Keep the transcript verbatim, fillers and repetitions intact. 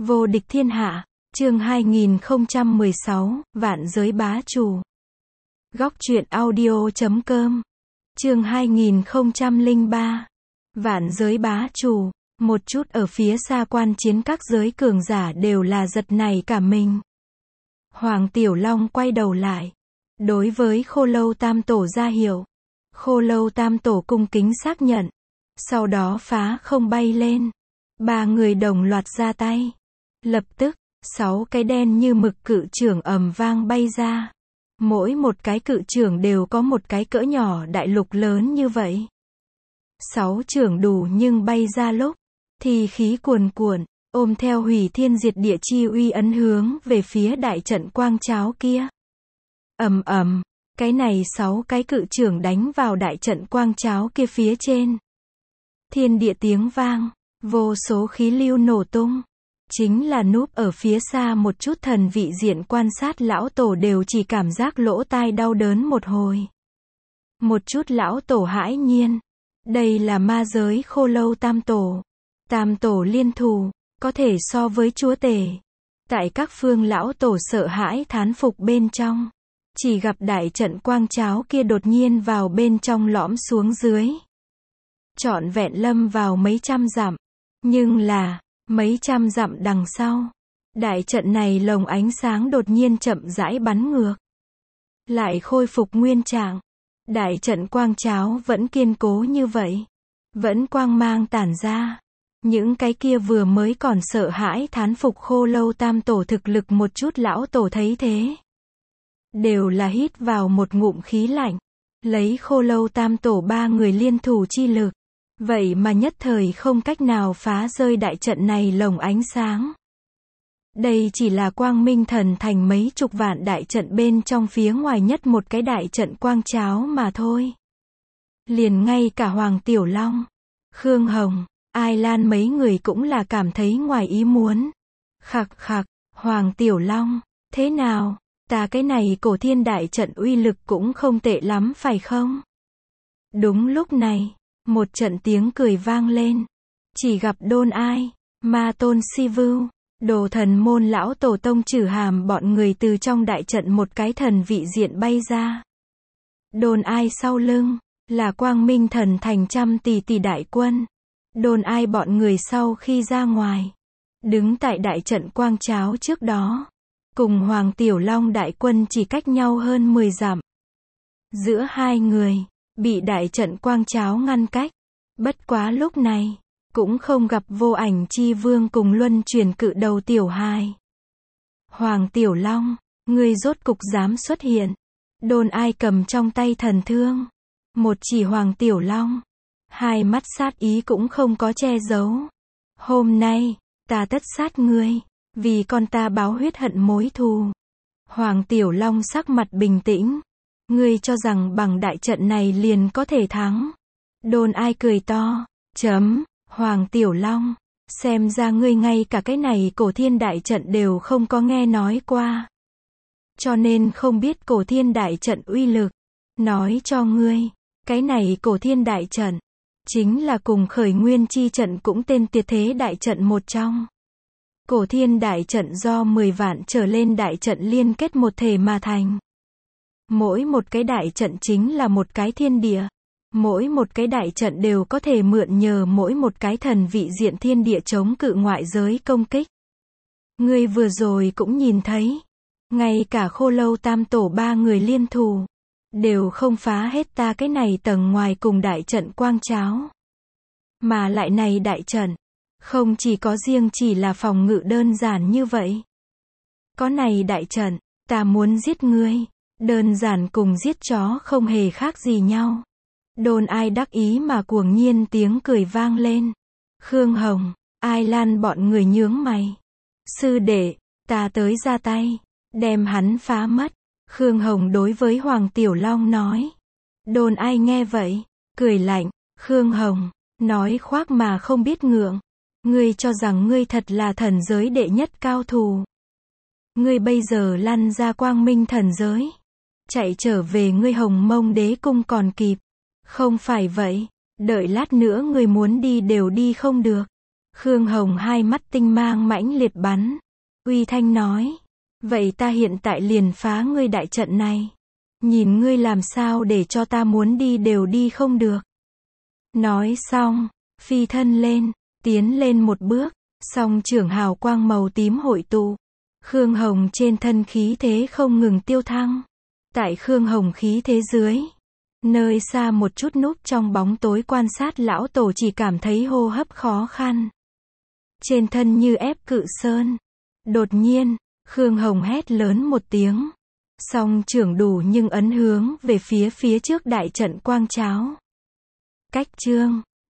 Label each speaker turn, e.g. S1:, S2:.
S1: Vô địch thiên hạ, chương hai nghìn không trăm mười sáu, vạn giới bá chủ. Góc truyện audio.com. Chương hai nghìn không trăm lẻ ba. Vạn giới bá chủ. Một chút ở phía xa quan chiến các giới cường giả đều là giật nảy cả mình. Hoàng Tiểu Long quay đầu lại. Đối với Khô Lâu Tam Tổ ra hiệu. Khô Lâu Tam Tổ cung kính xác nhận. Sau đó phá không bay lên. Ba người đồng loạt ra tay. Lập tức, sáu cái đen như mực cự chưởng ầm vang bay ra. Mỗi một cái cự chưởng đều có một cái cỡ nhỏ đại lục lớn như vậy. Sáu chưởng đủ nhưng bay ra lúc, thì khí cuồn cuộn, ôm theo hủy thiên diệt địa chi uy ấn hướng về phía đại trận quang cháo kia. Ầm ầm, cái này sáu cái cự chưởng đánh vào đại trận quang cháo kia phía trên. Thiên địa tiếng vang, vô số khí lưu nổ tung. Chính là núp ở phía xa một chút thần vị diện quan sát lão tổ đều chỉ cảm giác lỗ tai đau đớn một hồi. Một chút lão tổ hãi nhiên. Đây là ma giới Khô Lâu Tam Tổ. Tam Tổ liên thủ, có thể so với chúa tể. Tại các phương lão tổ sợ hãi thán phục bên trong. Chỉ gặp đại trận quang cháo kia đột nhiên vào bên trong lõm xuống dưới. Trọn vẹn lâm vào mấy trăm dặm. Nhưng là, mấy trăm dặm đằng sau, đại trận này lồng ánh sáng đột nhiên chậm rãi bắn ngược. Lại khôi phục nguyên trạng. Đại trận quang cháo vẫn kiên cố như vậy. Vẫn quang mang tản ra. Những cái kia vừa mới còn sợ hãi thán phục Khô Lâu Tam Tổ thực lực một chút lão tổ thấy thế. Đều là hít vào một ngụm khí lạnh. Lấy Khô Lâu Tam Tổ ba người liên thủ chi lực. Vậy mà nhất thời không cách nào phá rơi đại trận này lồng ánh sáng. Đây chỉ là Quang Minh Thần Thành mấy chục vạn đại trận bên trong phía ngoài nhất một cái đại trận quang cháo mà thôi. Liền ngay cả Hoàng Tiểu Long, Khương Hồng, Ai Lan mấy người cũng là cảm thấy ngoài ý muốn. Khặc khặc, Hoàng Tiểu Long, thế nào, ta cái này cổ thiên đại trận uy lực cũng không tệ lắm phải không? Đúng lúc này, một trận tiếng cười vang lên. Chỉ gặp Đôn Ai, Ma Tôn Si Vưu, Đồ Thần Môn lão tổ tông Trử Hàm bọn người từ trong đại trận một cái thần vị diện bay ra. Đôn Ai sau lưng, là Quang Minh Thần Thành trăm tỷ tỷ đại quân. Đôn Ai bọn người sau khi ra ngoài, đứng tại đại trận quang cháo trước đó. Cùng Hoàng Tiểu Long đại quân chỉ cách nhau hơn mười dặm. Giữa hai người, bị đại trận quang cháo ngăn cách. Bất quá lúc này, cũng không gặp Vô Ảnh Chi Vương cùng luân chuyển cự đầu Tiểu Hài. Hoàng Tiểu Long, ngươi rốt cục dám xuất hiện. Đôn Ai cầm trong tay thần thương. Một chỉ Hoàng Tiểu Long. Hai mắt sát ý cũng không có che giấu. Hôm nay, ta tất sát ngươi. Vì con ta báo huyết hận mối thù. Hoàng Tiểu Long sắc mặt bình tĩnh. Ngươi cho rằng bằng đại trận này liền có thể thắng. Đôn Ai cười to. Chấm, Hoàng Tiểu Long. Xem ra ngươi ngay cả cái này cổ thiên đại trận đều không có nghe nói qua. Cho nên không biết cổ thiên đại trận uy lực. Nói cho ngươi, cái này cổ thiên đại trận, chính là cùng khởi nguyên chi trận cũng tên tuyệt thế đại trận một trong. Cổ thiên đại trận do mười vạn trở lên đại trận liên kết một thể mà thành. Mỗi một cái đại trận chính là một cái thiên địa. Mỗi một cái đại trận đều có thể mượn nhờ mỗi một cái thần vị diện thiên địa chống cự ngoại giới công kích. Ngươi vừa rồi cũng nhìn thấy. Ngay cả Khô Lâu Tam Tổ ba người liên thủ. Đều không phá hết ta cái này tầng ngoài cùng đại trận quang cháo. Mà lại này đại trận. Không chỉ có riêng chỉ là phòng ngự đơn giản như vậy. Có này đại trận, ta muốn giết ngươi. Đơn giản cùng giết chó không hề khác gì nhau. Đôn Ai đắc ý mà cuồng nhiên tiếng cười vang lên. Khương Hồng, Ai Lan bọn người nhướng mày. Sư đệ, ta tới ra tay. Đem hắn phá mất. Khương Hồng đối với Hoàng Tiểu Long nói. Đôn Ai nghe vậy, cười lạnh. Khương Hồng, nói khoác mà không biết ngượng. Ngươi cho rằng ngươi thật là thần giới đệ nhất cao thủ. Ngươi bây giờ lăn ra Quang Minh thần giới. Chạy trở về ngươi Hồng Mông Đế cung còn kịp. Không phải vậy, đợi lát nữa ngươi muốn đi đều đi không được. Khương Hồng hai mắt tinh mang mãnh liệt bắn. Uy thanh nói. Vậy ta hiện tại liền phá ngươi đại trận này. Nhìn ngươi làm sao để cho ta muốn đi đều đi không được. Nói xong, phi thân lên, tiến lên một bước, song trưởng hào quang màu tím hội tụ. Khương Hồng trên thân khí thế không ngừng tiêu thăng. Tại Khương Hồng khí thế dưới, nơi xa một chút núp trong bóng tối quan sát lão tổ chỉ cảm thấy hô hấp khó khăn. Trên thân như ép cự sơn. Đột nhiên, Khương Hồng hét lớn một tiếng. Song trưởng đủ nhưng ấn hướng về phía phía trước đại trận quang cháo. Cách chương